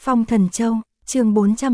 Phong Thần Châu, chương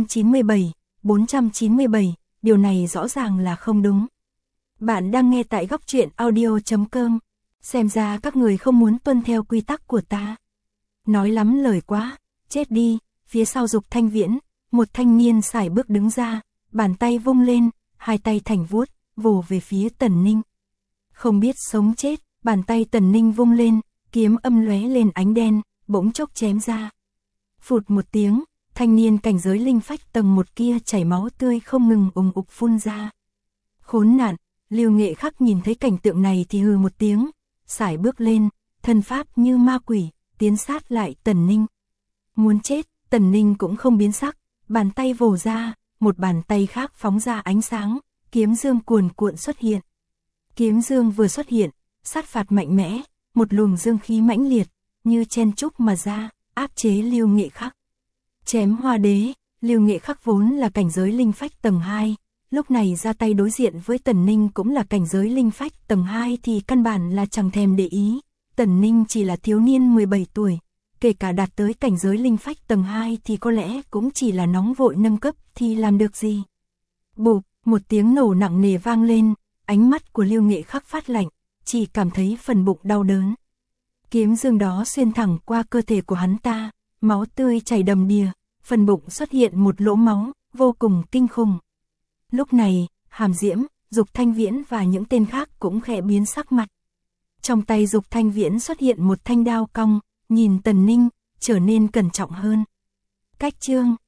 497, điều này rõ ràng là không đúng. Bạn đang nghe tại góc truyện audio.com, xem ra các người không muốn tuân theo quy tắc của ta. Nói lắm lời quá, chết đi, phía sau Dục Thanh Viễn, một thanh niên sải bước đứng ra, bàn tay vung lên, hai tay thành vuốt, vồ về phía Tần Ninh. Không biết sống chết, bàn tay Tần Ninh vung lên, kiếm âm lóe lên ánh đen, bỗng chốc chém ra. Phụt một tiếng, thanh niên cảnh giới linh phách tầng 1 kia chảy máu tươi không ngừng ùng ục phun ra. Khốn nạn, Lưu Nghệ Khắc nhìn thấy cảnh tượng này thì hừ một tiếng, sải bước lên, thân pháp như ma quỷ, tiến sát lại Tần Ninh. Muốn chết, Tần Ninh cũng không biến sắc, bàn tay vồ ra, một bàn tay khác phóng ra ánh sáng, kiếm dương cuồn cuộn xuất hiện. Kiếm dương vừa xuất hiện, sát phạt mạnh mẽ, một luồng dương khí mãnh liệt, như chen chúc mà ra, áp chế Lưu Nghệ Khắc. Chém Hoa Đế, Lưu Nghệ Khắc vốn là cảnh giới linh phách tầng 2, lúc này ra tay đối diện với Tần Ninh cũng là cảnh giới linh phách tầng 2 thì căn bản là chẳng thèm để ý. Tần Ninh chỉ là thiếu niên 17 tuổi, kể cả đạt tới cảnh giới linh phách tầng 2 thì có lẽ cũng chỉ là nóng vội nâng cấp thì làm được gì. Bụp, một tiếng nổ nặng nề vang lên, ánh mắt của Lưu Nghệ Khắc phát lạnh, chỉ cảm thấy phần bụng đau đớn. Kiếm dương đó xuyên thẳng qua cơ thể của hắn ta, máu tươi chảy đầm đìa, phần bụng xuất hiện một lỗ máu, vô cùng kinh khủng. Lúc này, Hàm Diễm, Dục Thanh Viễn và những tên khác cũng khẽ biến sắc mặt. Trong tay Dục Thanh Viễn xuất hiện một thanh đao cong, nhìn Tần Ninh, trở nên cẩn trọng hơn. Cách chương